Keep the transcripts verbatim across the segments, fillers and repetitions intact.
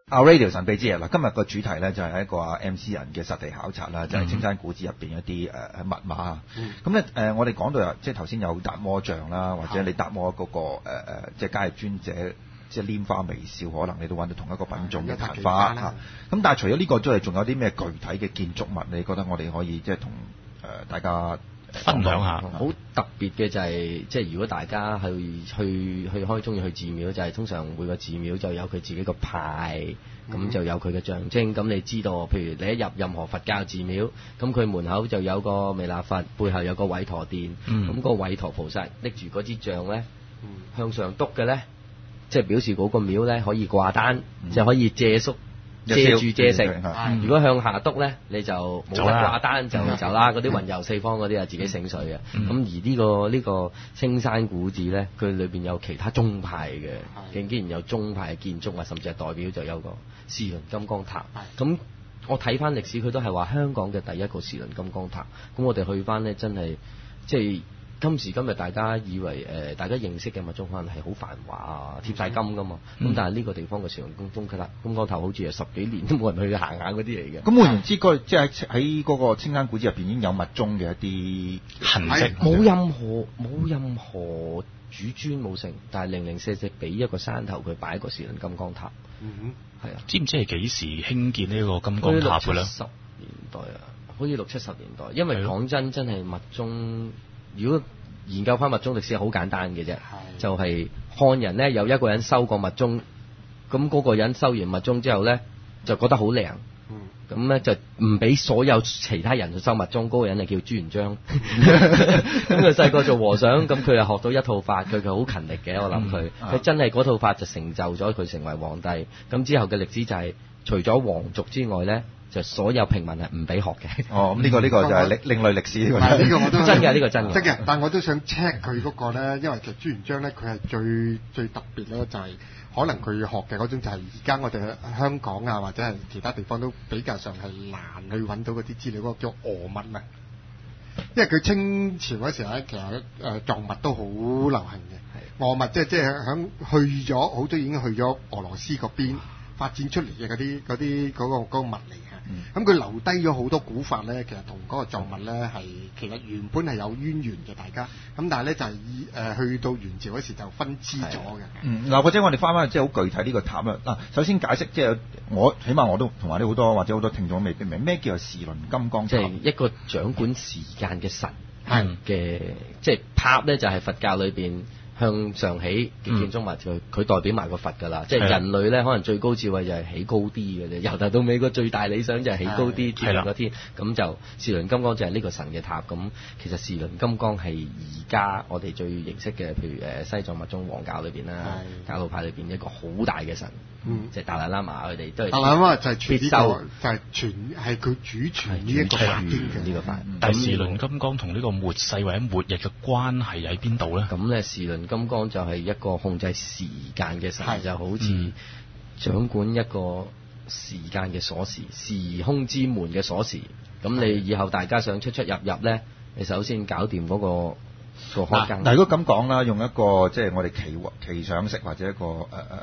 Our Radio 神秘之夜嗱，今日個主題咧就係一個阿 M C 人嘅實地考察啦，就係、是、青山古寺入邊一啲誒誒密碼啊。咁咧誒，我哋講到即係頭先有達摩像啦，或者你達摩嗰、那個誒誒、呃，即係迦葉尊者，即係拈花微笑，可能你都揾到同一個品種嘅曇花嚇。咁但係除咗呢、這個之外，仲有啲咩具體嘅建築物？你覺得我哋可以即係同誒大家分享下？ 好特別嘅就係、是，即係如果大家去去去開中意去寺廟，就係、是、通常每個寺廟就有佢自己個牌，咁、嗯、就有佢嘅象徵。咁你知道，譬如你一入任何佛教寺廟，咁佢門口就有個彌勒佛，背後有個韋陀殿，咁、嗯、個韋陀菩薩拎住嗰支杖咧，向上篤嘅咧，即係表示嗰個廟咧可以掛單，嗯、就可以借宿。借住借食，如果向下篤咧，你就冇得掛單就走啦。嗰啲雲遊四方嗰啲啊，自己醒水嘅。咁、嗯、而呢、呢個呢、呢個青山古寺咧，佢裏邊有其他宗派嘅，竟竟然有宗派嘅建築啊，甚至係代表就有個時輪金剛塔。咁我睇翻歷史，佢都係話香港嘅第一個時輪金剛塔。咁我哋去翻咧，真係即係。今時今日大家以為誒、呃，大家認識嘅密宗可能係好繁華啊，貼晒金噶嘛。咁、嗯、但係呢個地方嘅時輪金剛塔，金剛塔好似係十幾年都冇人去行下嗰啲嚟嘅。 咁換言之，嗰即係喺嗰個青山古寺入邊已經有密宗嘅一啲痕跡， 冇任何冇任何主尊冇成，但係零零舍舍俾一個山頭佢擺一個時輪金剛塔。 嗯係啊， 知唔知係幾時興建呢個金剛塔嘅咧？ 十年代啊，好似六七十年代。因為講真，真係密宗。如果研究翻密宗歷史係好簡單嘅啫，就係、是、漢人咧有一個人修過密宗，咁嗰個人修完密宗之後咧就覺得好靈，咁、嗯、咧就唔俾所有其他人去修密宗，嗰、那個人就叫朱元璋。咁佢細個做和尚，咁佢又學到一套法，佢佢好勤力嘅，我諗佢，佢、嗯、真係嗰套法就成就咗佢成為皇帝。咁之後嘅歷史就係、是、除咗皇族之外咧。就所有平民係唔俾學嘅。 哦，咁呢個呢個就係另另類歷史呢個。 呢個我都真嘅，呢個真嘅。 真嘅，但我都想 check 佢嗰個咧，因為其實朱元璋咧，佢係最最特別咧，就係可能佢學嘅嗰種就係而家我哋香港啊或者係其他地方都比較上係難去揾到嗰啲資料，嗰個叫俄密啊。因為佢清朝嗰時候咧，其實誒藏密都好流行嘅。俄密即係即係響去咗好多已經去咗俄羅斯嗰邊發展出嚟嘅嗰啲嗰啲嗰個嗰個密嚟。咁、嗯、佢留低咗好多古法咧，其實同嗰個藏物咧係其實原本係有淵源嘅，大家咁但係咧就係以誒去到元朝嗰時就分支咗嘅。嗯， 嗱或者我哋翻翻去即係好具體呢個塔啦。嗱，首先解釋即係我起碼我都同埋啲好多或者好多聽眾未必明咩叫做時輪金剛塔， 即係一個掌管時間嘅神係嘅，即係塔咧就係佛教裏邊向上起嘅建築物，佢佢代表埋個佛㗎啦。即係人類咧，可能最高智慧就係起高啲嘅啫。由頭到尾個最大理想就係起高啲，接近個天。咁就時輪金剛就係呢個神嘅塔。咁其實時輪金剛係而家我哋最認識嘅，譬如誒西藏密宗黃教裏邊啦，教路派裏邊一個好大嘅神，嗯、即係達賴喇嘛佢哋都係。達賴喇嘛就係傳呢個，就係傳係佢主傳呢一個法經嘅呢個法。 但係時輪金剛同呢個末世或者末日嘅關係喺邊度咧？ 咁咧時輪金剛就係一個控制時間嘅神，就好似掌管一個時間嘅鎖匙，時空之門嘅鎖匙。咁你以後大家想出出入入咧，你首先搞掂嗰、那個個開更。 但如果咁講啦，用一個即係我哋奇奇想式或者一個誒誒誒誒誒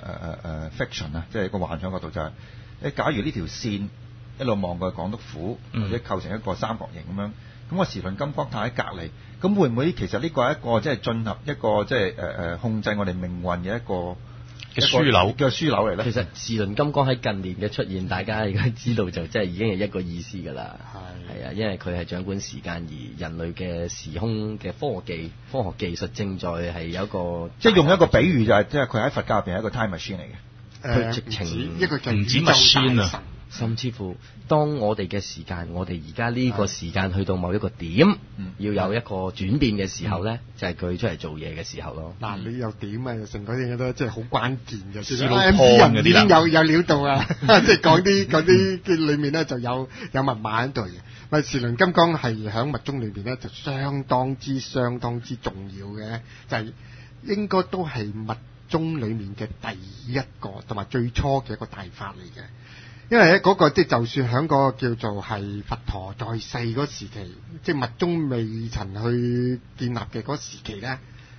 fiction 啊，即係一個幻想角度就係、是，誒假如呢條線一路望過去港督府，嗯、或者構成一個三角形咁樣。咁個時輪金剛塔喺隔離，咁會唔會其實呢個係一個即係進入一個即係誒誒控制我哋命運嘅一個嘅樞紐嘅樞紐嚟咧？ 其實時輪金剛喺近年嘅出現，大家而家知道就即係已經係一個意思㗎啦。係係啊，因為佢係掌管時間，而人類嘅時空嘅科技、科學技術正在係有一個， 即係用一個比喻就係、是，即係佢喺佛教入邊係一個 time machine 嚟嘅。 佢、呃、直情一個唔止 machine 啊！ 甚至乎，當我哋嘅時間，我哋而家呢個時間去到某一個點，嗯、要有一個轉變嘅時候咧、嗯，就係、是、佢出嚟做嘢嘅時候咯。 嗱、嗯，你又點啊？成嗰啲嘢都即係好關鍵嘅。其實 M C 人已經有有料到啊！即係講啲講啲嘅裏面咧就有有密碼喺度嘅。咪時輪金剛係喺密宗裏邊咧就相當之相當之重要嘅，就係、是、應該都係密宗裏面嘅第一個同埋最初嘅一個大法嚟嘅。因為咧嗰個即係就算喺個叫做係佛陀在世嗰時期，即係密宗未曾去建立嘅嗰時期咧，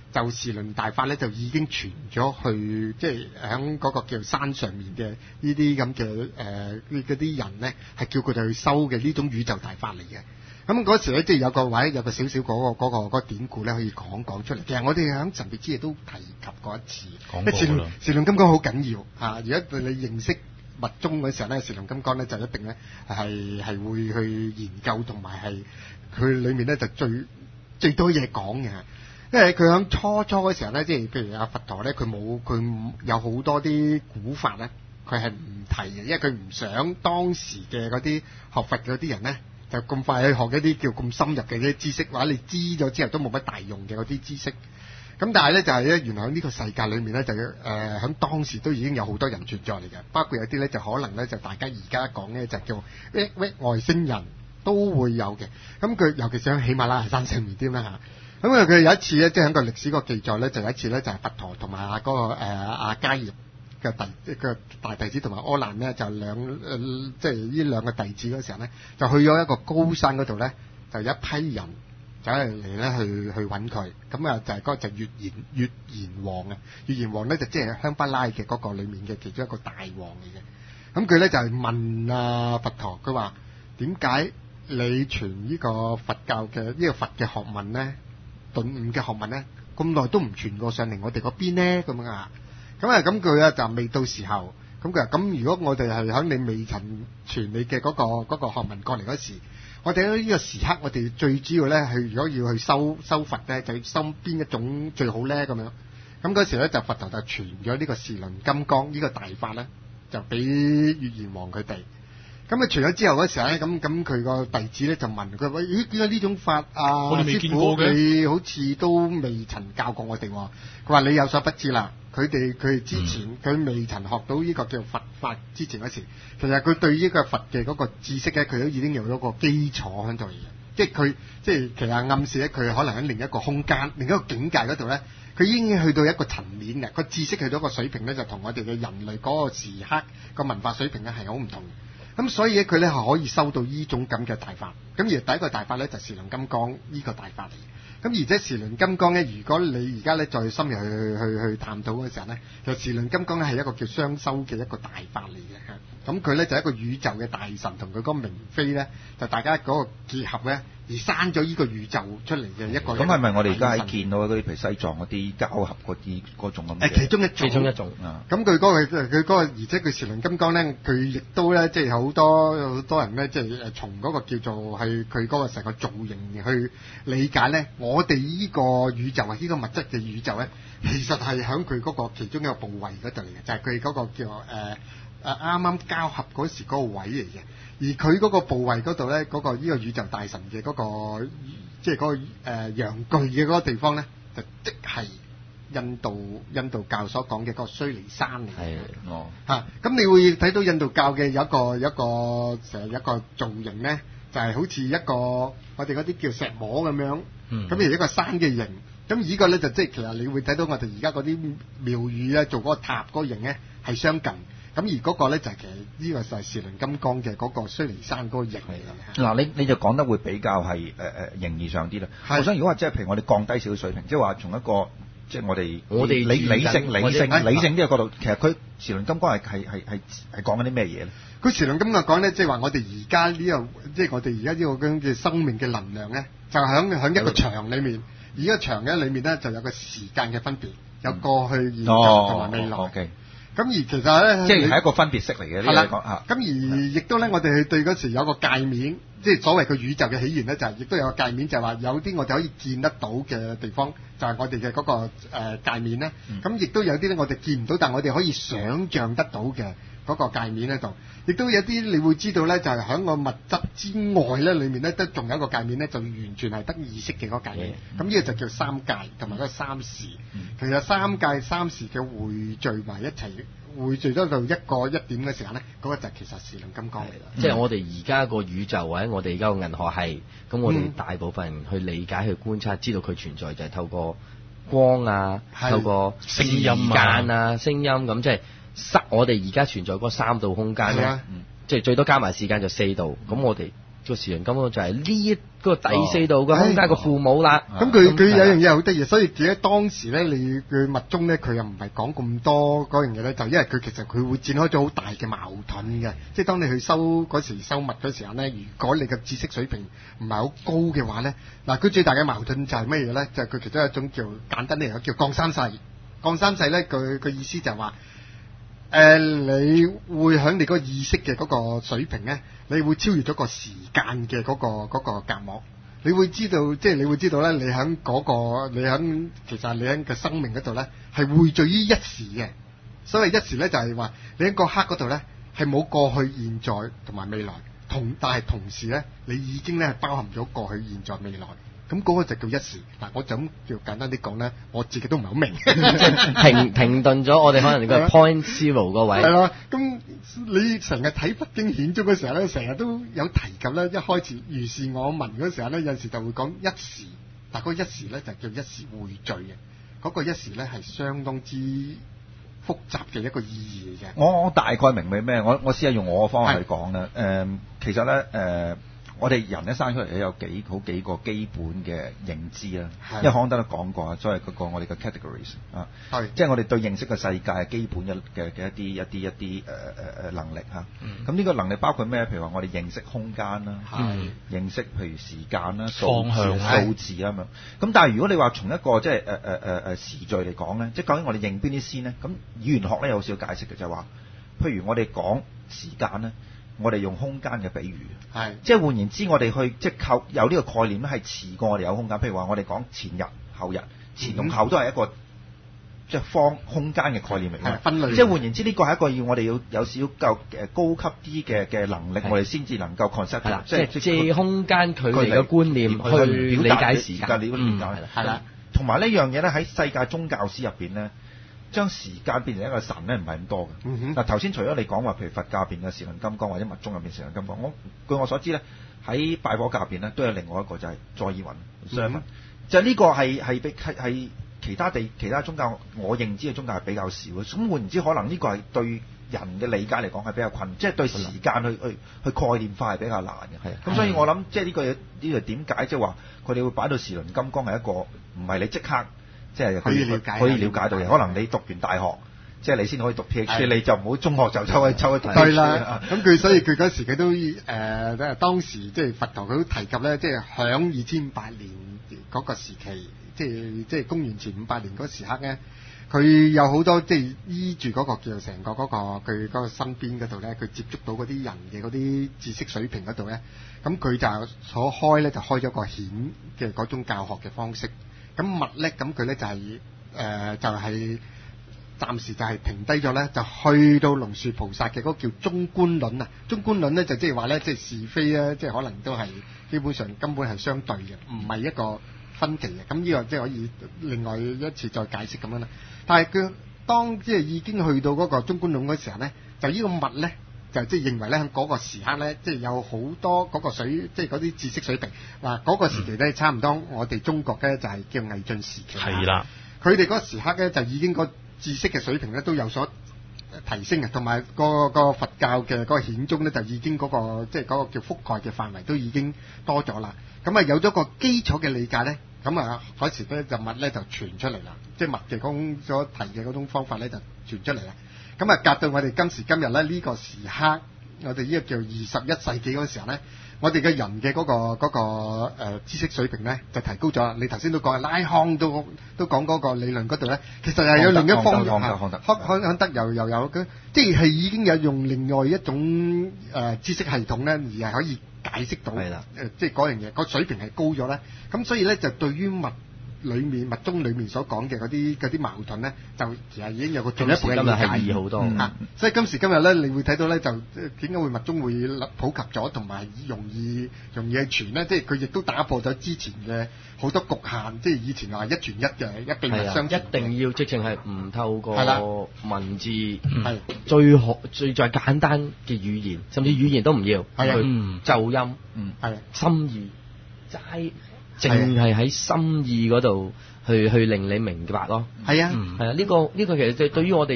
就時輪大法咧就已經傳咗去，即係喺嗰個叫山上面嘅呢啲咁嘅誒嗰啲人咧，係叫佢哋去修嘅呢種宇宙大法嚟嘅。咁嗰時咧，即係有個位有個少少嗰個嗰、嗰個嗰個典故咧，可以講講出嚟。其實我哋喺神秘之夜都提及過一次， 講過時輪啦。 時輪金剛好緊要嚇，如果對你認識密宗嗰時候咧，時輪金剛咧就一定咧係係會去研究同埋係佢裏面咧就最最多嘢講嘅。因為佢喺初初嗰時候咧，即係譬如阿佛陀咧，佢冇佢有好多啲古法咧，佢係唔提嘅，因為佢唔想當時嘅嗰啲學佛嗰啲人咧，就咁快去學一啲叫咁深入嘅啲知識，或者你知咗之後都冇乜大用嘅嗰啲知識。咁但係咧就係咧，原來喺呢個世界裏面咧，就誒喺當時都已經有好多人存在嚟嘅，包括有啲咧就可能咧就大家而家講咧就叫咩咩外星人都會有嘅。咁佢尤其是喺喜馬拉雅山上面啲啦嚇。咁啊佢有一次咧，即係喺個歷史個記載咧，就有一次咧就係佛陀同埋阿嗰個誒阿迦葉嘅弟嘅大弟子同埋阿難咧，就兩誒即係呢兩個弟子嗰時候咧，就去咗一個高山嗰度咧，就有一批人走嚟嚟咧去去揾佢。咁啊就係嗰個就月賢月賢王啊，月賢王咧就即係香巴拉嘅嗰個裡面嘅其中一個大王嚟嘅。咁佢咧就係問啊佛陀，佢話點解你傳呢個佛教嘅呢個佛嘅學問咧？頓悟嘅學問咧，咁耐都唔傳過上嚟我哋嗰邊咧，咁樣啊，咁啊咁佢啊就未到時候，咁佢話咁如果我哋係喺你未曾傳你嘅嗰、嗰個嗰、嗰個學問過嚟嗰時，我哋喺呢個時刻，我哋最主要咧係如果要去修修佛咧，就要修邊一種最好咧咁樣。咁嗰時咧就佛陀就傳咗呢個時輪金剛呢、呢個大法咧，就俾月賢王佢哋。咁啊，除咗之後嗰時候咧，咁咁佢個弟子咧就問佢話：咦，點解呢種法啊？ 我哋未見過嘅， 師父你好似都未曾教過我哋。佢話你有所不知啦，佢哋佢之前佢、嗯、未曾學到呢個叫佛法之前嗰時，其實佢對呢個佛嘅嗰個知識咧，佢都已經有咗個基礎喺度嘅。即係佢即係其實暗示咧，佢可能喺另一個空間、另一個境界嗰度咧，佢已經去到一個層面嘅個知識去到一個水平咧，就同我哋嘅人類嗰個時刻個文化水平咧係好唔同。咁所以咧，佢咧係可以收到呢種咁嘅大法。咁而第一個大法咧就係時輪金剛呢個大法嚟。咁而且時輪金剛咧，如果你而家咧再深入去去去探討嘅時候咧，其實時輪金剛咧係一個叫雙修嘅一個大法嚟嘅。咁佢咧就係一個宇宙嘅大神同佢嗰個明妃咧，就大家嗰個結合咧，而生咗呢個宇宙出嚟嘅一個。 咁係咪我哋而家喺見到嗰啲譬如西藏嗰啲交合嗰啲嗰種咁嘅？ 誒，其中一種， 其中一種。 咁佢嗰個佢嗰個，而且佢時輪金剛咧，佢亦都咧，即係好多好多人咧，即係誒從嗰個叫做係佢嗰個成個造型去理解咧，我哋呢個宇宙啊，呢個物質嘅宇宙咧，其實係喺佢嗰個其中一個部位嗰度嚟嘅，就係佢嗰個叫誒。誒啱啱交合嗰時嗰個位嚟嘅，而佢嗰個部位嗰度咧，嗰、嗰個呢個宇宙大神嘅嗰、嗰個即係嗰個誒、呃、陽具嘅嗰個地方咧，就即係印度印度教所講嘅嗰個須彌山嚟嘅。係哦嚇，咁你會睇到印度教嘅有一個有一個成日一個造型咧，就係、係、好似一個我哋嗰啲叫石磨咁樣，咁、嗯、而一個山嘅形。咁呢個咧就即係其實你會睇到我哋而家嗰啲廟宇咧做嗰個塔嗰個形咧係相近。咁而嗰個咧就係其實呢個就係時輪金剛嘅嗰個須彌山嗰個形嚟嘅。嗱， 你你就講得會比較係誒誒形而上啲啦。我想如果話即係譬如我哋降低少少水平，即係話從一個即係我哋我哋理理性理性理理性呢個角度，其實佢時輪金剛係係係係係講緊啲咩嘢咧？ 佢時輪金剛講咧，即係話我哋而家呢個即係我哋而家呢個咁嘅生命嘅能量咧，就喺喺一個場裡面，而個場嘅裡面咧就有個時間嘅分別，有過去、現在同埋未來。 哦，OK。 咁而其實咧， 即係係一個分別式嚟嘅。 係啦， 講嚇。 咁而亦都咧，我哋對嗰時有個界面，即係所謂個宇宙嘅起源咧，就係亦都有個界面，就係話有啲我哋可以見得到嘅地方，就係我哋嘅嗰個誒界面咧。咁亦都有啲咧，我哋見唔到，但係我哋可以想像得到嘅嗰個界面喺度。亦都有啲你會知道咧，就係喺個物質之外咧，裡面咧都仲有一個界面咧，就完全係得意識嘅嗰個界面。咁呢個就叫三界同埋嗰個三時。其實三界三時嘅匯聚埋一齊。匯聚咗到一個一點嘅時間咧，嗰、那個就其實時輪金剛嚟啦。 即係我哋而家個宇宙或者我哋而家個銀河系，咁我哋大部分人去理解、去觀察、知道佢存在，就係透過光啊，透過聲音啊、聲音咁，即係三。我哋而家存在嗰三度空間咧，即係最多加埋時間就四度。咁我哋個時輪金剛就係呢一個第四度嘅空間個父母啦。 咁佢佢有樣嘢好得意，所以點解當時咧你佢密宗咧佢又唔係講咁多嗰樣嘢咧？就因為佢其實佢會展開咗好大嘅矛盾嘅，即係當你去修嗰時修密嗰時候咧，如果你嘅知識水平唔係好高嘅話咧，嗱佢最大嘅矛盾就係乜嘢咧？就係、是、佢其中一種叫簡單啲嚟講叫降三世。降三世咧，佢佢意思就係話。誒、呃，你會喺你嗰個意識嘅嗰個水平咧，你會超越咗個時間嘅嗰、嗰個嗰、嗰個隔膜，你會知道，即係你會知道咧，你喺嗰、嗰個，你喺其實你喺個生命嗰度咧，係匯聚於一時嘅。所謂一時咧，就係話你喺嗰刻嗰度咧，係冇過去、現在同埋未來，同但係同時咧，你已經咧係包含咗過去、現在、未來。咁嗰個就叫一時。嗱，我就咁叫簡單啲講咧，我自己都唔係好明。 停停頓咗我哋可能個 point zero 個位。 係啦，咁你成日睇北京顯宗嘅時候咧，成日都有提及咧。一開始如是我聞嗰時候咧，有陣時就會講一時，但嗰一時咧就叫一時匯聚嘅。嗰、嗰個一時咧係相當之複雜嘅一個意義嚟嘅。 我我大概明明咩？我我試下用我嘅方法去講啦。誒、呃，其實咧誒。呃我哋人一生出嚟咧有幾好幾個基本嘅認知啦，因為康德都講過啊，所謂嗰個我哋嘅 categories 啊，即係我哋對認識嘅世界基本嘅嘅嘅一啲一啲一啲誒誒誒能力嚇。咁、嗯、呢個能力包括咩？譬如話我哋認識空間啦，認識譬如時間啦、方向、數字啊咁樣。咁但係如果你話從一個即係誒誒誒誒時序嚟講咧，即係究竟我哋認邊啲先咧？咁語言學咧有少少解釋嘅就係話，譬如我哋講時間咧。我哋用空間嘅比喻，係即係換言之，我哋去即係靠有呢個概念咧，係遲過我哋有空間。譬如話，我哋講前日、後日，前同後都係一個即係方空間嘅概念嚟嘅。分類。即係換言之，呢個係一個要我哋要有少少夠誒高級啲嘅嘅能力，我哋先至能夠 concept。係啦，即係借空間距離嘅觀念去理解時間。嗯，係啦，係啦。同埋呢樣嘢咧，喺世界宗教史入邊咧。將時間變成一個神咧，唔係咁多嘅。嗯、嗱，頭先除咗你講話，譬如佛教入邊嘅時輪金剛或者密宗入邊時輪金剛，我據我所知咧，喺拜火教入邊咧都有另外一個就係再爾文，嗯、就係呢個係係比係其他地其他宗教我認知嘅宗教係比較少嘅。咁換言之，可能呢個係對人嘅理解嚟講係比較困難，即、就、係、是、對時間去去去概念化係比較難嘅。係咁，所以我諗即係呢個嘢呢個點解即係話佢哋會擺到時輪金剛係一個唔係你即刻。即係可以了解，可以了解到嘅。可能你讀完大學，即係你先可以讀 PhD，你就唔好中學就抽去抽去讀。 對啦，咁佢所以佢嗰時佢都誒，即、呃、係當時即係佛陀佢都提及咧，即係響二千五百年嗰個時期，即係即係公元前五百年嗰時刻咧，佢有好多即係依住嗰個叫做成個嗰、嗰個佢嗰個身邊嗰度咧，佢接觸到嗰啲人嘅嗰啲知識水平嗰度咧，咁佢就所開咧就開咗個顯嘅嗰種教學嘅方式。咁密咧，咁佢咧就係、是、誒、呃，就係、是、暫時就係停低咗咧，就去到龍樹菩薩嘅嗰個叫中觀論啊。中觀論咧就即係話咧，即係是非咧，即係可能都係基本上根本係相對嘅，唔係一個分歧嘅。咁呢個即係可以另外一次再解釋咁樣啦。但係佢當即係已經去到嗰個中觀論嗰時候咧，就呢個密咧。就即係認為咧，喺嗰個時刻咧，即係有好多嗰個水，即係嗰啲知識水平。嗱，嗰個時期咧，差唔多我哋中國咧就係叫魏晉時期。係啦，佢哋嗰個時刻咧就已經個知識嘅水平咧都有所提升嘅，同埋個個佛教嘅嗰個顯宗咧就已經嗰個即係嗰個叫覆蓋嘅範圍都已經多咗啦。咁啊有咗個基礎嘅理解咧，咁啊嗰時咧就密咧就傳出嚟啦，即係密嘅嗰所提嘅嗰種方法咧就傳出嚟啦。咁啊，隔到我哋今時今日咧，呢、這個時刻，我哋呢個叫二十一世紀嗰個時候咧，我哋嘅人嘅嗰、那個嗰、那個呃、知識水平咧就提高咗啦。你頭先都講，拉康都都講嗰個理論嗰度咧，其實係有另一方面啊，康康康德又又有嘅，即係已經有用另外一種誒、呃、知識系統咧，而係可以解釋到誒、呃，即係嗰樣嘢，個水平係高咗咧。咁所以咧，就對於物裏面密宗裏面所講嘅嗰啲嗰啲矛盾咧，就其實已經有個進一步嘅理解易好多嚇。所以今時今日咧，你會睇到咧，就點解會密宗會普及咗，同埋容易容易去傳咧？即係佢亦都打破咗之前嘅好多局限，即係以前話一傳一嘅一定係相傳，一定要直情係唔透過文字，係最學最最簡單嘅語言，甚至語言都唔要，係啊，奏音，嗯，係心意齋。淨係喺心意嗰度去去令你明白咯，係啊，係啊，呢個呢個其實對對於我哋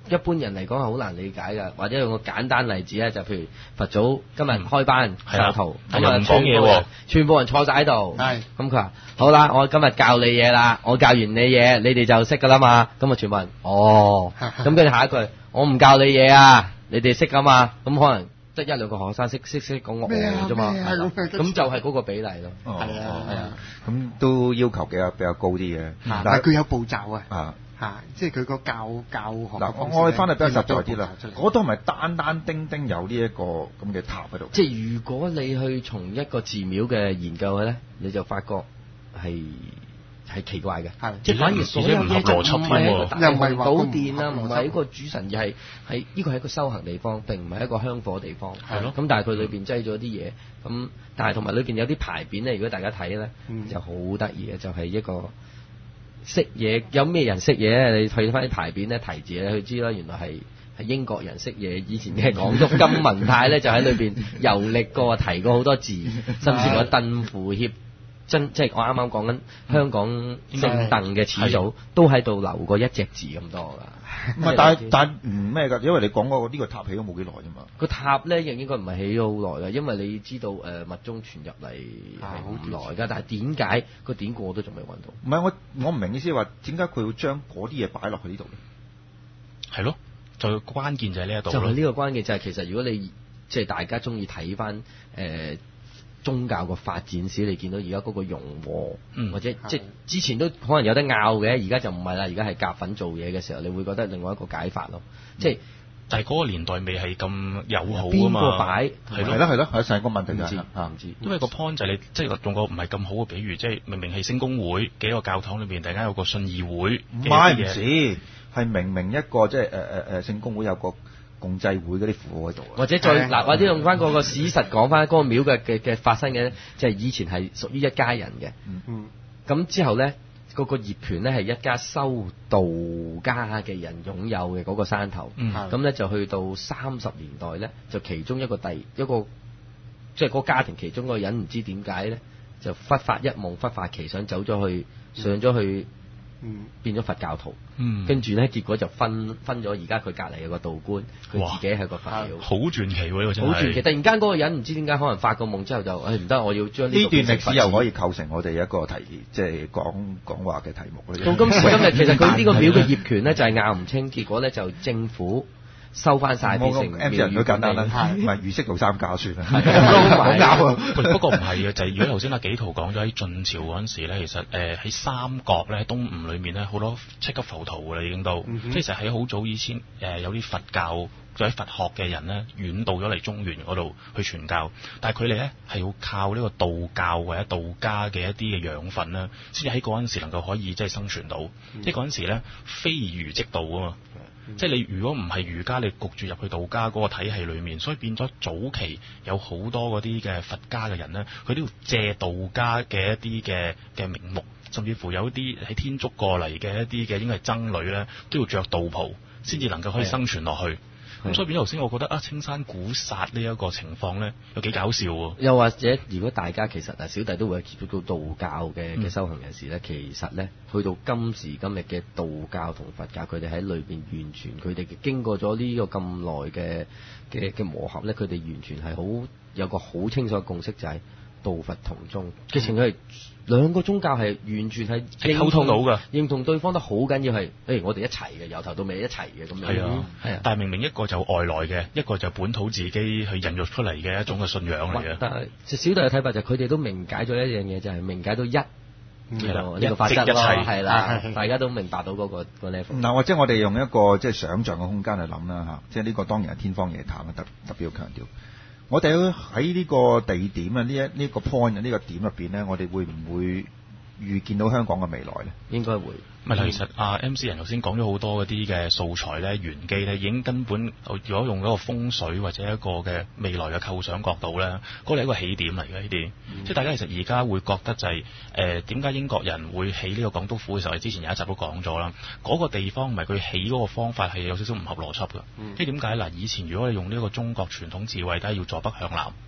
一般人嚟講係好難理解㗎。或者用個簡單例子咧，就譬如佛祖今日開班授徒，咁啊唔講嘢喎， 全部人坐晒喺度， 係咁佢話好啦，我今日教你嘢啦，我教完你嘢，你哋就識㗎啦嘛。咁啊，全部人哦，咁跟住下一句，我唔教你嘢啊，你哋識㗎嘛。咁可能得一兩個學生識識識講我啫嘛，咁就係嗰個比例咯。 係啊係啊， 咁都要求比較比較高啲嘅。 但係佢有步驟啊。 啊。 嚇！即係佢個教教學嗱，我我哋翻嚟比較實在啲啦。嗰度係咪單單丁丁有呢一個咁嘅塔喺度？ 即係如果你去從一個寺廟嘅研究咧，你就發覺係係奇怪嘅， 係即係反而所有嘢就唔係一個大又唔係話寶殿啊，唔唔係一個主神，而係係呢個係一個修行地方，並唔係一個香火地方。 係咯。 咁但係佢裏邊擠咗啲嘢，咁但係同埋裏邊有啲牌匾咧，如果大家睇咧， 嗯就好得意嘅，就係一個。識嘢有咩人識嘢？你睇翻啲牌匾咧，提字咧，佢知啦。原來係係英國人識嘢。以前嘅港督金文泰咧，就喺裏邊遊歷過，提過好多字，甚至個鄧符協真即係我啱啱講緊香港姓鄧嘅始祖，都喺度留過一隻字咁多㗎。 唔係，但係但係唔咩㗎？因為你講嗰個呢個塔起咗冇幾耐啫嘛。 個塔咧亦應該唔係起咗好耐㗎，因為你知道誒、呃、密宗傳入嚟係好耐㗎，但係點解個典故我都仲未揾到？ 唔係我我唔明意思話點解佢會將嗰啲嘢擺落去呢度咧？ 係咯，就關鍵就係呢一度咯。 就係呢個關鍵就係、是、其實如果你即係大家中意睇翻誒宗教個發展史，你見到而家嗰個融和， 嗯、 或者即係之前都可能有得拗嘅，而家就唔係啦。而家係夾粉做嘢嘅時候，你會覺得另外一個解法咯。即係但係嗰個年代未係咁友好啊嘛。 邊個擺係咯係咯係咯，係成個問題就係唔知啊唔知。 因為個 point 就係你即係用個唔係咁好嘅比喻，即係明明係聖公會幾個教堂裏邊，突然間有個信義會唔嘅嘢。 係唔止，係明明一個即係誒誒誒聖公會有個共濟會嗰啲符號喺度啊。 或者再嗱，或者用翻嗰個史實講翻嗰個廟嘅嘅嘅發生嘅，就係以前係屬於一家人嘅。 嗯嗯。 咁之後咧，嗰個業權咧係一家修道家嘅人擁有嘅嗰個山頭。 嗯咁咧就去到三十年代咧，就其中一個第一個，即係嗰個家庭其中一個人唔知點解咧，就忽發一夢，忽發奇想走咗去上咗去。 嗯， 變咗佛教徒， 嗯， 跟住咧結果就分分咗，而家佢隔離有個道觀，佢自己係個佛廟， 好傳奇喎！呢個真係好傳奇。突然間嗰個人唔知點解可能發個夢之後就，誒唔得，我要將呢段歷史又可以構成我哋一個題，即係講講話嘅題目咧。 到今時今日，其實佢呢個廟嘅業權咧就係拗唔清，結果咧就政府收翻晒變成 M 人都簡單啦，唔係如釋老三家算啦， 好啱啊！ 不過唔係嘅，就係、是、如果頭先阿紀陶講咗喺晉朝嗰陣時咧，其實誒喺、呃、三國咧、東吳裏面咧，好多超級浮屠㗎啦，已經都，嗯、即係喺好早以前誒、呃、有啲佛教或者佛學嘅人咧，遠到咗嚟中原嗰度去傳教，但係佢哋咧係要靠呢個道教或者道家嘅一啲嘅養分啦，先至喺嗰陣時能夠可以即係生存到。嗯、即係嗰陣時咧，非儒即道啊嘛。嗯、即係你如果唔係儒家，你焗住入去道家嗰個體系裏面，所以變咗早期有好多嗰啲嘅佛家嘅人咧，佢都要借道家嘅一啲嘅嘅名目，甚至乎有一啲喺天竺過嚟嘅一啲嘅應該係僧侶咧，都要着道袍先至能夠可以生存落去。咁所以變咗頭先，我覺得啊，青山古剎呢一個情況咧，有幾搞笑喎。 又或者，如果大家其實啊，小弟都會接觸到道教嘅嘅修行人士咧，嗯、其實咧，去到今時今日嘅道教同佛教，佢哋喺裏邊完全，佢哋經過咗呢個咁耐嘅嘅嘅磨合咧，佢哋完全係好有個好清楚嘅共識，就係、是、道佛同宗。其實佢係兩個宗教係完全係溝通到㗎， 認同對方都好緊要係，誒、欸、我哋一齊嘅，由頭到尾一齊嘅咁樣。係啊，係啊。但係明明一個就外來嘅，一個就本土自己去孕育出嚟嘅一種嘅信仰嚟嘅。 但係小弟嘅睇法就係佢哋都明解咗一樣嘢，就係、是、明解到一。係啦，呢個法則咯，係啦，大家都明白到嗰個個 level。 嗱，或者我哋用一個即係想像嘅空間去諗啦嚇，即係呢個當然係天方夜譚啦，特特別要強調。我哋喺呢個地點啊，呢一呢個 point 啊，呢個點入邊咧，我哋會唔會預見到香港嘅未來咧？ 應該會。 咪其實啊 M C 人頭先講咗好多嗰啲嘅素材咧、玄機咧，已經根本如果用一個風水或者一個嘅未來嘅構想角度咧，嗰係一個起點嚟嘅呢啲。嗯、即係大家其實而家會覺得就係誒點解英國人會起呢個港督府嘅時候，之前有一集都講咗啦。嗰、嗰個地方唔係佢起嗰個方法係有少少唔合邏輯嘅。嗯、即係點解嗱？以前如果你用呢個中國傳統智慧，都係要坐北向南。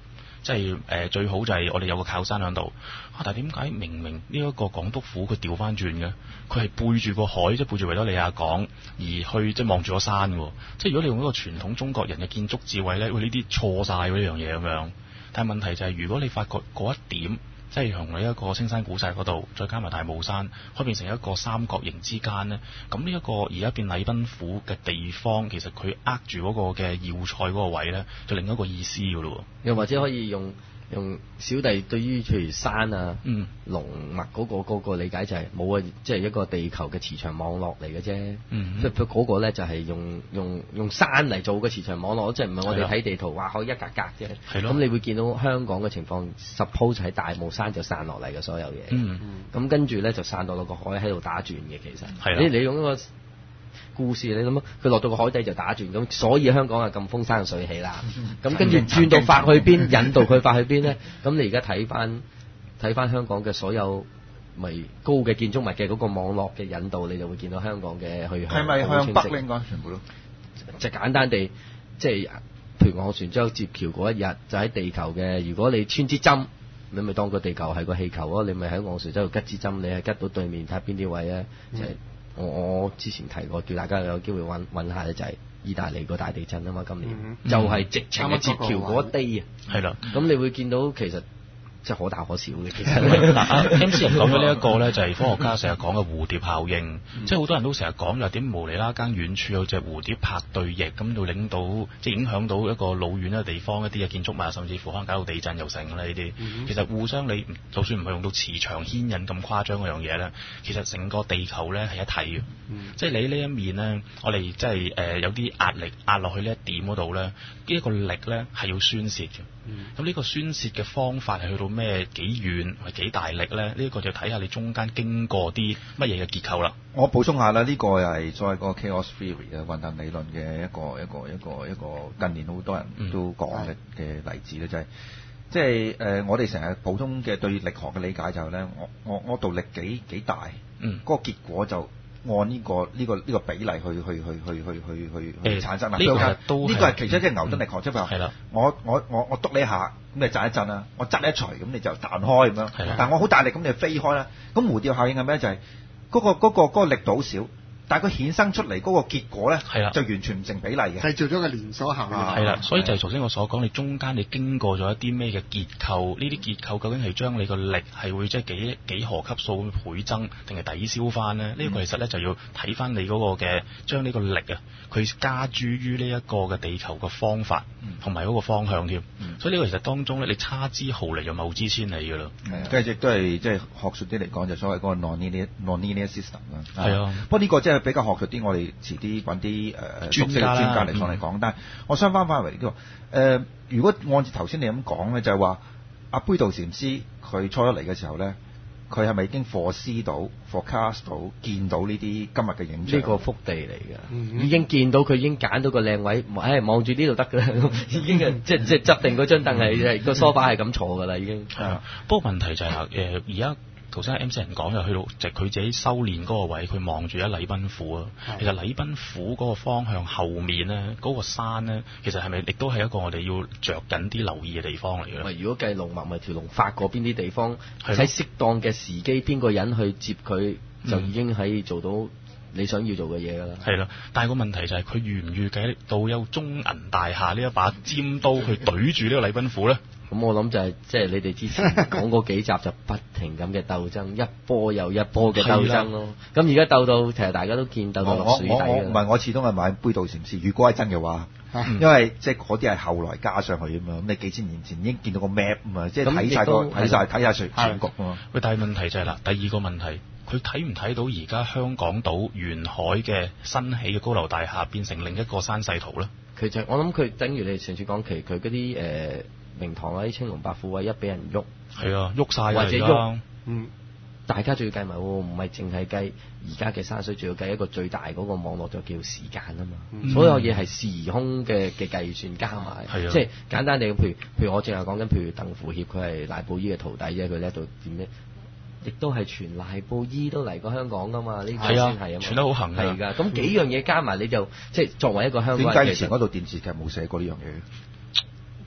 即係誒最好就係我哋有個靠山喺度。啊，但係點解明明呢一個港督府佢調翻轉嘅？佢係背住個海，即係背住維多利亞港而去，即係望住個山喎。即係如果你用一個傳統中國人嘅建築智慧咧，喂呢啲錯晒喎呢樣嘢咁樣。但係問題就係，如果你發覺嗰一點，即係同你一個青山古石嗰度，再加埋大帽山，可以變成一個三角形之間呢。咁呢一個而家變禮賓府嘅地方，其實佢握住嗰個嘅要塞嗰個位呢，就另一個意思㗎咯。 又或者可以用用小弟對於譬如山啊、 嗯、 龍脈嗰個嗰個理解就係冇啊，即係一個地球嘅磁場網絡嚟嘅啫。 嗯， 即係嗰個咧就係用用用山嚟做個磁場網絡，即係唔係我哋睇地圖話可以一格格啫。 係咯。 咁你會見到香港嘅情況 ，suppose 喺大帽山就散落嚟嘅所有嘢。 嗯。 咁跟住咧就散到落個海喺度打轉嘅，其實。 係啦。 你你用一個故事，你諗啊，佢落到個海底就打轉，咁所以香港係咁風生水起啦。咁跟住轉到發去邊，引導佢發去邊咧？咁你而家睇翻睇翻香港嘅所有咪高嘅建築物嘅嗰個網絡嘅引導，你就會見到香港嘅去向。 係咪向北咧？應該全部都就簡單地，即係譬如我船洲接橋嗰一日，就喺地球嘅。如果你穿支針，你咪當個地球係個氣球咯，你咪喺我船洲度吉支針，你係吉到對面睇下邊啲位咧，就係、我我之前提過，叫大家有機會揾揾下咧，就係意大利個大地震啊嘛，今年、嗯、就係直情嘅接橋嗰地啊，係啦，咁你會見到其實即係可大可小嘅，其實。 嗱，M C 人講咗呢一個咧，就係科學家成日講嘅蝴蝶效應，嗯、即係好多人都成日講就點無厘啦更遠處有隻蝴蝶拍對翼，咁就令到即係影響到一個老遠嘅地方一啲嘅建築物，甚至乎可能搞到地震又成啦呢啲。嗯、其實互相你就算唔係用到磁場牽引咁誇張嗰樣嘢咧，其實成個地球咧係一體嘅。嗯、即係你呢一面咧，我哋即係誒有啲壓力壓落去呢一點嗰度咧，呢、這、一個力咧係要宣泄嘅。咁呢、嗯、個宣泄嘅方法係去到咩幾遠或幾大力咧？呢、這、一個就睇下你中間經過啲乜嘢嘅結構啦。 我補充下啦，呢、這個又係再個 chaos theory 嘅混沌理論嘅一個一個一個一個近年好多人都講嘅嘅例子咧，就係即係誒我哋成日普通嘅對力學嘅理解就係、是、咧，我我我度力幾幾大，嗯，嗰個結果就按呢、這個呢、這個呢、這個比例去去去去去去去去產生啦。呢、欸這個都呢個係其中一個牛頓力學，即係話我我我我篤你一下，咁你震一震啦；我窒一錘，咁你就彈開咁樣。但係我好大力，咁你就飛開啦。咁蝴蝶效應係咩？就係、是、嗰、那個嗰、那個嗰、那個力度好少。但係佢衍生出嚟嗰個結果咧，係啦，就完全唔成比例嘅，製造咗個連鎖效應。 係啦，所以就係頭先我所講，你中間你經過咗一啲咩嘅結構，呢啲結構究竟係將你個力係會即係幾幾何級數倍增，定係抵消翻咧？呢、嗯、個其實咧就要睇翻你嗰個嘅將呢個力啊，佢加諸於呢一個嘅地球嘅方法同埋嗰個方向添。嗯、所以呢個其實當中咧，你差之毫厘又謬之千里㗎啦。係，跟住亦都係即係學術啲嚟講，就所謂嗰個 non-linear non-linear system 啦。係啊，不過呢個即係比較學術啲，我哋遲啲揾啲誒專家專家嚟講嚟講。嗯、但係我想翻翻嚟呢個誒，如果按照頭先你咁講咧，就係話阿杯道禪師佢初一嚟嘅時候咧，佢係咪已經 foresee 到、forecast 到、見到呢啲今日嘅影像？呢個福地嚟嘅，嗯、已經見到佢已經揀到個靚位，誒望住呢度得㗎啦，已經即即執定嗰張凳係係個梳化係咁坐㗎啦，已經。係啊， 不過問題就係誒而家。頭先 M 四人講就去到就佢自己修練嗰個位，佢望住一禮賓府啊。的其實禮賓府嗰個方向後面咧，嗰、嗰個山咧，其實係咪亦都係一個我哋要着緊啲留意嘅地方嚟嘅？ 喂，如果計龍脈，咪條龍發過邊啲地方，喺適的當嘅時機，邊個人去接佢，就已經可以做到你想要做嘅嘢㗎啦。係啦，但係個問題就係佢預唔預計到有中銀大廈呢一把尖刀去懟住呢個禮賓府咧？ 咁我諗就係即係你哋之前講嗰幾集就不停咁嘅鬥爭，一波又一波嘅鬥爭咯。咁而家鬥到其實大家都見鬥到落水底嘅。 唔係，我始終係買杯道禪師。如果係真嘅話，嗯、因為即係嗰啲係後來加上去啊嘛。咁你幾千年前已經見到個 map 啊嘛，即係睇晒個睇晒睇晒全全局啊嘛。 喂，但係問題就係、是、啦，第二個問題，佢睇唔睇到而家香港島沿海嘅新起嘅高樓大廈變成另一個山勢圖咧？ 其實我諗佢等於你上次講其佢嗰啲誒。明堂啊啲青龍白虎位一俾人喐，係啊喐晒或者喐，嗯，大家仲要計埋喎，唔係淨係計而家嘅山水，仲要計一個最大嗰個網絡就叫時間啊嘛，嗯、所有嘢係時空嘅嘅計算加埋，係啊，即係簡單地，譬如譬如我淨係講緊，譬如鄧符協佢係賴布衣嘅徒弟啫，佢呢度點咧？亦都係全賴布衣都嚟過香港噶嘛？呢個先係啊嘛，傳得好行係㗎。咁幾樣嘢加埋，你就即係作為一個香港人， 點解以前嗰度電視劇冇寫過呢樣嘢？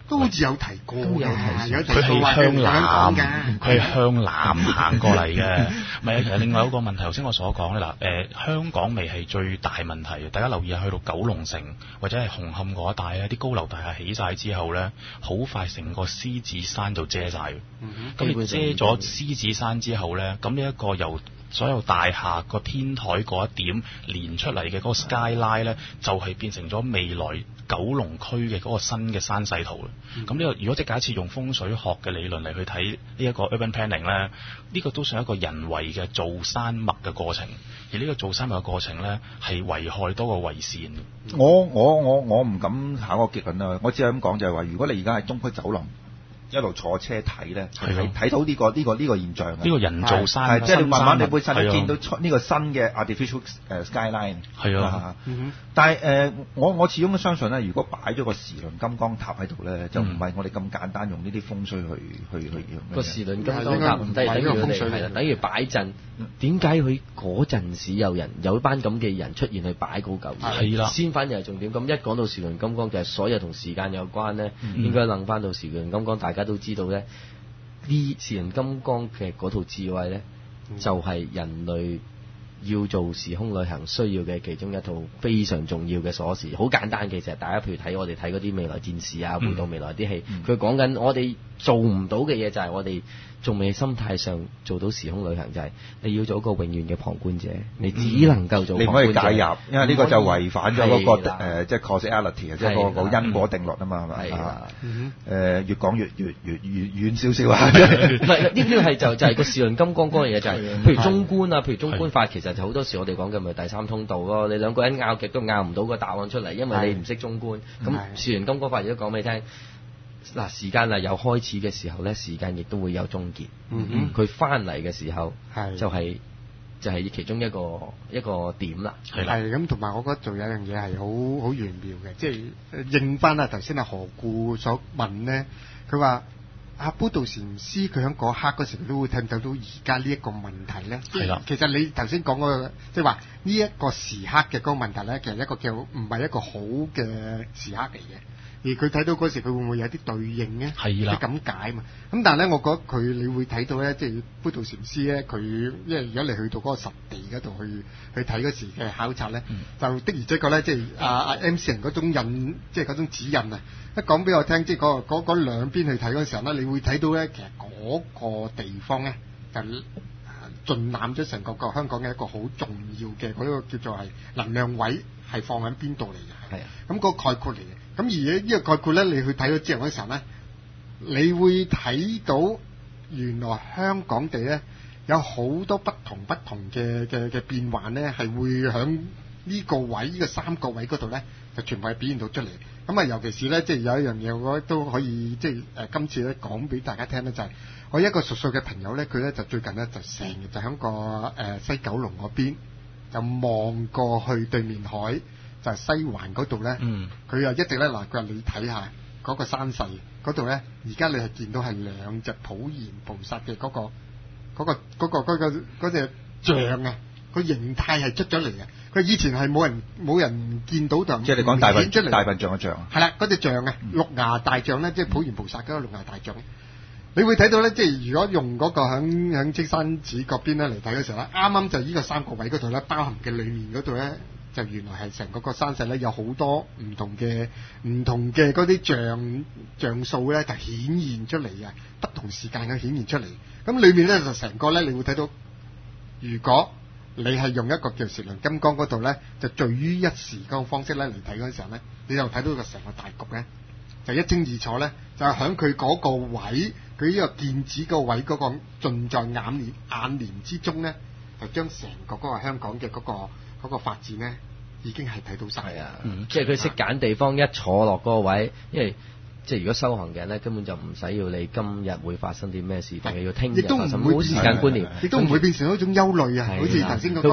都好似有提過， 都有提有提佢係過話向南， 香港嘅， 佢係向南行過嚟嘅。唔係啊，其實另外一個問題，頭先我所講咧嗱，誒、呃、香港未係最大問題，大家留意下，去到九龍城或者係紅磡嗰一帶咧，啲高樓大廈起晒之後咧，好快成個獅子山就遮晒。咁、 嗯、 你遮咗獅子山之後咧，咁呢一個由所有大廈個天台嗰一點連出嚟嘅嗰個 skyline 咧，就係、是、變成咗未來九龍區嘅嗰個新嘅山勢圖啦。咁呢、嗯、個如果即係假設用風水學嘅理論嚟去睇呢一個 urban planning 咧，呢、這個都算一個人為嘅造山脈嘅過程。而呢個造山脈嘅過程咧，係危害多過為善。 我我我我唔敢下個結論啦，我只係咁講就係話，如果你而家喺東區走廊一路坐車睇咧，係睇到呢、這個呢、這個呢、這個現象嘅。 呢個人造山， 即係你慢慢你會實實見到出呢個新嘅 artificial 誒 skyline。 係啊， 嗯、但係誒、呃，我我始終都相信咧，如果擺咗個時輪金剛塔喺度咧，就唔係我哋咁簡單用呢啲風水去去去用。 個時輪金剛塔唔係等於風水係啦，等於擺陣。點解佢嗰陣時有人有一班咁嘅人出現去擺嗰嚿嘢？ 係啦， 先反而係重點。咁一講到時輪金剛，就係所有同時間有關咧，嗯、應該諗翻到時輪金剛，大家都知道咧，呢時輪金剛嘅嗰套智慧咧，嗯、就係人類要做時空旅行需要嘅其中一套非常重要嘅鎖匙。好簡單嘅，其實大家譬如睇我哋睇嗰啲未來戰士啊，回到未來啲戲，佢講緊我哋做唔到嘅嘢，就係我哋仲未心態上做到時空旅行，就係、是、你要做一個永遠嘅旁觀者，你只能夠做旁觀者。你唔可以介入，因為呢個就違反咗嗰、那個誒，即係 causality 啊，即係個個因果定律啊嘛，係咪啊？誒，越講越越越越遠少少啊！唔係呢呢個係就就係個時輪金剛嗰樣嘢，就係、是、譬如中觀啊，譬如中觀法，其實就好多時我哋講嘅咪第三通道咯。你兩個人拗極都拗唔到個答案出嚟，因為你唔識中觀。咁時輪金剛法亦都講俾你聽。嗱，時間啊有開始嘅時候咧，時間亦都會有終結。嗯佢翻嚟嘅時候，係就係、是、就係、是、其中一個一個點啦。係啦。係咁，同埋我覺得仲有一樣嘢係好好玄妙嘅，即係應翻啊頭先阿何故所問咧，佢話阿卜道禪師佢喺嗰刻嗰時都會聽到到而家呢一個問題咧。係啦。其實你頭先講嗰個，即係話呢一個時刻嘅嗰個問題咧，其實一個叫唔係一個好嘅時刻嚟嘅。而佢睇到嗰時，佢會唔會有啲對應咧？係啦，即係咁解嘛。咁但係咧，我覺得佢你會睇到咧，即係卜道禪師咧，佢因為如果你去到嗰個實地嗰度去去睇嗰時嘅考察咧，嗯、就的而且確咧，即係阿阿 M C 人嗰種印，即係嗰種指引啊，一講俾我聽，即係嗰嗰嗰兩邊去睇嗰時候咧，你會睇到咧，其實嗰個地方咧就盡攬咗成個個香港嘅一個好重要嘅嗰個叫做係能量位，係放喺邊度嚟嘅？係啊，咁嗰個概括嚟嘅。咁而呢個概括咧，你去睇咗之後嗰時候咧，你會睇到原來香港地咧有好多不同不同嘅嘅嘅變幻咧，係會響呢個位呢、呢個三個位嗰度咧，就全部係表現到出嚟。咁啊，尤其是咧，即係有一樣嘢，我覺得都可以即係誒、呃，今次咧講俾大家聽咧，就係、是、我一個熟悉嘅朋友咧，佢咧就最近咧就成日就喺個誒、呃、西九龍嗰邊就望過去對面海。就係西環嗰度咧，佢又、嗯、一直咧嗱，佢話你睇下嗰個山勢嗰度咧，而家你係見到係兩隻普賢菩薩嘅嗰個嗰、嗰個嗰、嗰個嗰、嗰個隻像啊，個形態係出咗嚟嘅。佢以前係冇人冇人見到就即係你講大笨出嚟大笨象嘅象，係啦，嗰隻象啊，六牙大象咧，即係普賢菩薩嗰個六牙大象。你會睇到咧，即係如果用嗰個響響青山寺嗰邊咧嚟睇嘅時候咧，啱啱就呢個三個位嗰度咧，包含嘅裡面嗰度咧。就原來係成個個山勢咧，有好多唔同嘅唔同嘅嗰啲像像素咧，就顯現出嚟啊！不同時間嘅顯現出嚟，咁裏面咧就成個咧，你會睇到，如果你係用一個叫時輪金剛嗰度咧，就聚於一時嗰個方式咧嚟睇嗰陣時候咧，你就睇到個成個大局咧，就一清二楚咧，就係喺佢嗰個位，佢呢個劍指嗰個位嗰個盡在眼簾眼簾之中咧，就將成個嗰個香港嘅嗰個嗰個發展咧。已經係睇到晒啊！嗯，即係佢識揀地方，一坐落嗰個位，因為即係如果修行嘅人咧，根本就唔使要你今日會發生啲咩事，定係要聽日發生。冇時間觀念，亦都唔會變成一種憂慮啊！好似頭先嗰個，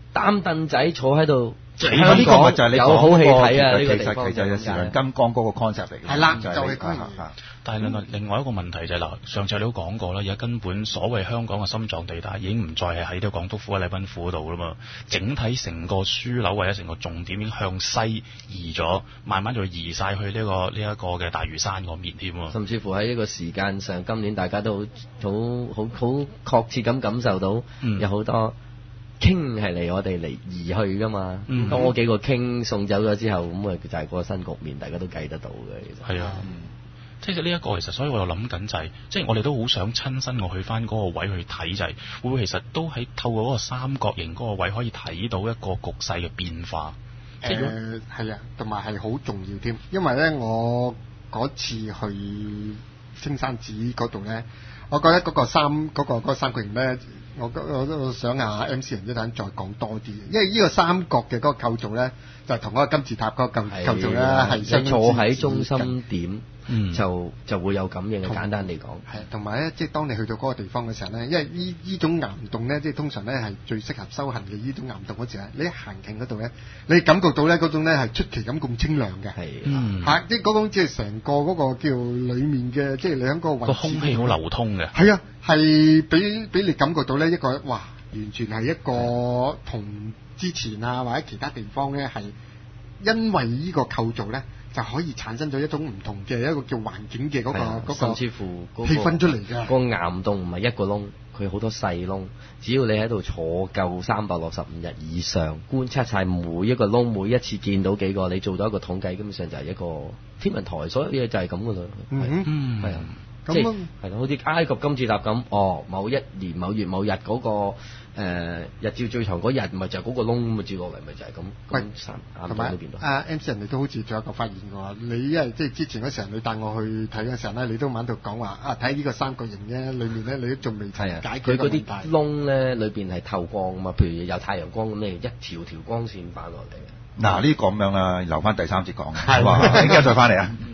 擔凳仔坐喺度。 係啊，呢個咪就係你有好戲睇啊！ 其呢個地方實其實係時輪金剛嗰個 concept 嚟嘅。 係啦， 就係就係嗰樣。 但係另外另外一個問題就係嗱，上次你都講過啦，而家根本所謂香港嘅心臟地帶已經唔再係喺啲港督府、禮賓府嗰度啦嘛，整體成個樞紐或者成個重點已經向西移咗，慢慢就移晒去呢、這個呢一、這個嘅大嶼山嗰邊添喎。 甚至乎喺呢個時間上，今年大家都好好好好確切咁感受到， 嗯、 有好多。傾係嚟我哋嚟移去噶嘛， 嗯、 多幾個傾送走咗之後，咁啊就係嗰個新局面，大家都計得到嘅。其實係啊，嗯、即係呢一個其實，所以我又諗緊就係、是，即係我哋都好想親身我去翻嗰個位去睇，就係、是、會唔會其實都喺透過嗰個三角形嗰個位可以睇到一個局勢嘅變化。 誒係、呃、啊，同埋係好重要添，因為咧我嗰次去青山寺嗰度咧，我覺得嗰個三嗰、嗰個嗰個三角形咧。我我都想阿 M C 人一陣再講多啲，因為呢個三角嘅嗰個構造咧，就係同嗰個金字塔嗰個構構造咧係相坐喺中心點， 嗯、 就就會有感應嘅。簡單嚟講， 係同埋咧，即係當你去到嗰個地方嘅時候咧，因為呢呢種岩洞咧，即係通常咧係最適合修行嘅呢種岩洞嗰時咧，你一行近嗰度咧，你感覺到咧嗰種咧係出奇咁咁清涼嘅，係嗯嚇，即係嗰種即係成個嗰個叫裡面嘅，即係你喺嗰個位置個空氣好流通嘅， 係啊。係俾俾你感覺到咧一個哇，完全係一個同之前啊或者其他地方咧係因為呢個構造咧就可以產生咗一種唔同嘅一個叫環境嘅嗰、嗰個嗰個甚至乎嗰個氣氛出嚟嘅。 個岩洞唔係一個窿，佢好多細窿。只要你喺度坐夠三百六十五日以上，觀察晒每一個窿，每一次見到幾個，你做到一個統計，基本上就係一個天文台，所有嘢就係咁噶啦。 嗯嗯， 係啊。 咁即係係咯，好似埃及金字塔咁，哦，某一年某月某日嗰、嗰個、呃、日照最長嗰日，咪就係嗰個窿咁啊，照落嚟咪就係咁。 喂， 山同埋啊 M C 人哋都好似仲有一個發現嘅喎，你因為即係之前嗰時候你帶我去睇嘅時候咧，你都喺度講話啊，睇呢個三角形咧，裏面咧你都仲未解決佢嗰啲窿咧，裏邊係透光啊嘛，譬如有太陽光咁，你一條條光線反落嚟嘅。 嗱呢個咁樣啦，留翻第三節講，係嘛，陣間再翻嚟啊。